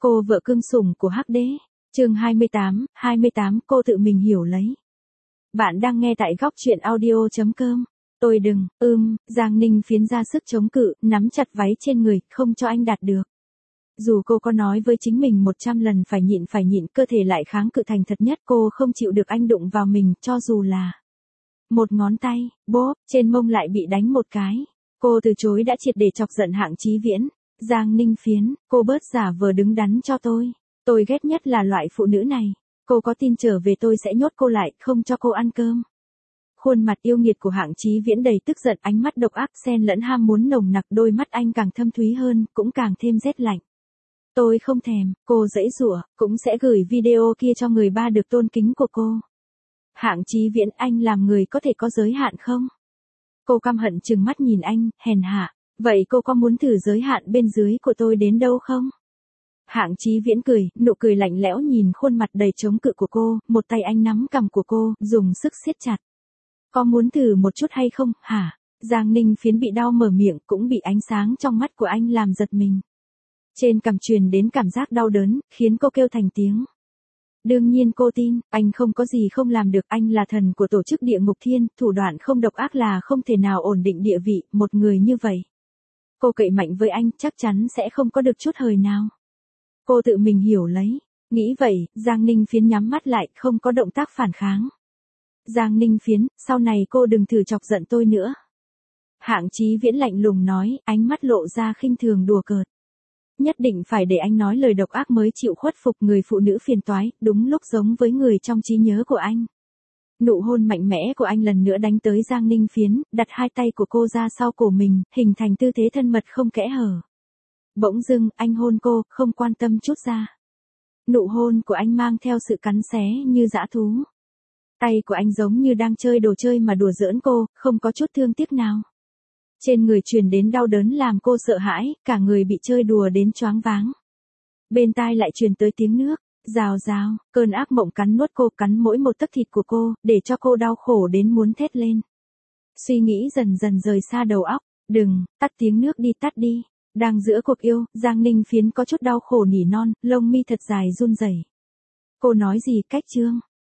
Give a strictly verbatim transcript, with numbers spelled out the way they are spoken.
Cô vợ cưng sủng của Hắc Đế. Chương hai mươi tám, hai mươi tám cô tự mình hiểu lấy. Bạn đang nghe tại góc truyện audio chấm com. Tôi đừng, ưm, Giang Ninh Phiến ra sức chống cự, nắm chặt váy trên người, không cho anh đạt được. Dù cô có nói với chính mình một trăm lần phải nhịn phải nhịn, cơ thể lại kháng cự thành thật nhất, cô không chịu được anh đụng vào mình, cho dù là một ngón tay, bốp, trên mông lại bị đánh một cái. Cô từ chối đã triệt để chọc giận Hạng Chí Viễn. Giang Ninh Phiến, cô bớt giả vờ đứng đắn cho tôi. Tôi ghét nhất là loại phụ nữ này. Cô có tin trở về tôi sẽ nhốt cô lại, không cho cô ăn cơm. Khuôn mặt yêu nghiệt của Hạng Chí Viễn đầy tức giận, ánh mắt độc ác xen lẫn ham muốn nồng nặc, đôi mắt anh càng thâm thúy hơn, cũng càng thêm rét lạnh. Tôi không thèm, cô giãy giụa, cũng sẽ gửi video kia cho người ba được tôn kính của cô. Hạng Chí Viễn, anh làm người có thể có giới hạn không? Cô căm hận trừng mắt nhìn anh, hèn hạ. Vậy cô có muốn thử giới hạn bên dưới của tôi đến đâu không? Hạng Chí Viễn cười, nụ cười lạnh lẽo nhìn khuôn mặt đầy chống cự của cô, một tay anh nắm cằm của cô, dùng sức siết chặt. Có muốn thử một chút hay không, hả? Giang Ninh Phiến bị đau mở miệng, cũng bị ánh sáng trong mắt của anh làm giật mình. Trên cằm truyền đến cảm giác đau đớn, khiến cô kêu thành tiếng. Đương nhiên cô tin, anh không có gì không làm được, anh là thần của tổ chức Địa Ngục Thiên, thủ đoạn không độc ác là không thể nào ổn định địa vị, một người như vậy. Cô cậy mạnh với anh, chắc chắn sẽ không có được chút hời nào. Cô tự mình hiểu lấy. Nghĩ vậy, Giang Ninh Phiến nhắm mắt lại, không có động tác phản kháng. Giang Ninh Phiến, sau này cô đừng thử chọc giận tôi nữa. Hạng Chí Viễn lạnh lùng nói, ánh mắt lộ ra khinh thường đùa cợt. Nhất định phải để anh nói lời độc ác mới chịu khuất phục, người phụ nữ phiền toái, đúng lúc giống với người trong trí nhớ của anh. Nụ hôn mạnh mẽ của anh lần nữa đánh tới Giang Ninh Phiến, đặt hai tay của cô ra sau cổ mình, hình thành tư thế thân mật không kẽ hở. Bỗng dưng, anh hôn cô, không quan tâm chút ra. Nụ hôn của anh mang theo sự cắn xé như dã thú. Tay của anh giống như đang chơi đồ chơi mà đùa giỡn cô, không có chút thương tiếc nào. Trên người truyền đến đau đớn làm cô sợ hãi, cả người bị chơi đùa đến choáng váng. Bên tai lại truyền tới tiếng nước, rào rào, cơn ác mộng cắn nuốt cô, cắn mỗi một tấc thịt của cô, để cho cô đau khổ đến muốn thét lên. Suy nghĩ dần dần rời xa đầu óc, đừng, tắt tiếng nước đi, tắt đi. Đang giữa cuộc yêu, Giang Ninh Phiến có chút đau khổ nỉ non, lông mi thật dài run rẩy. Cô nói gì cách chương?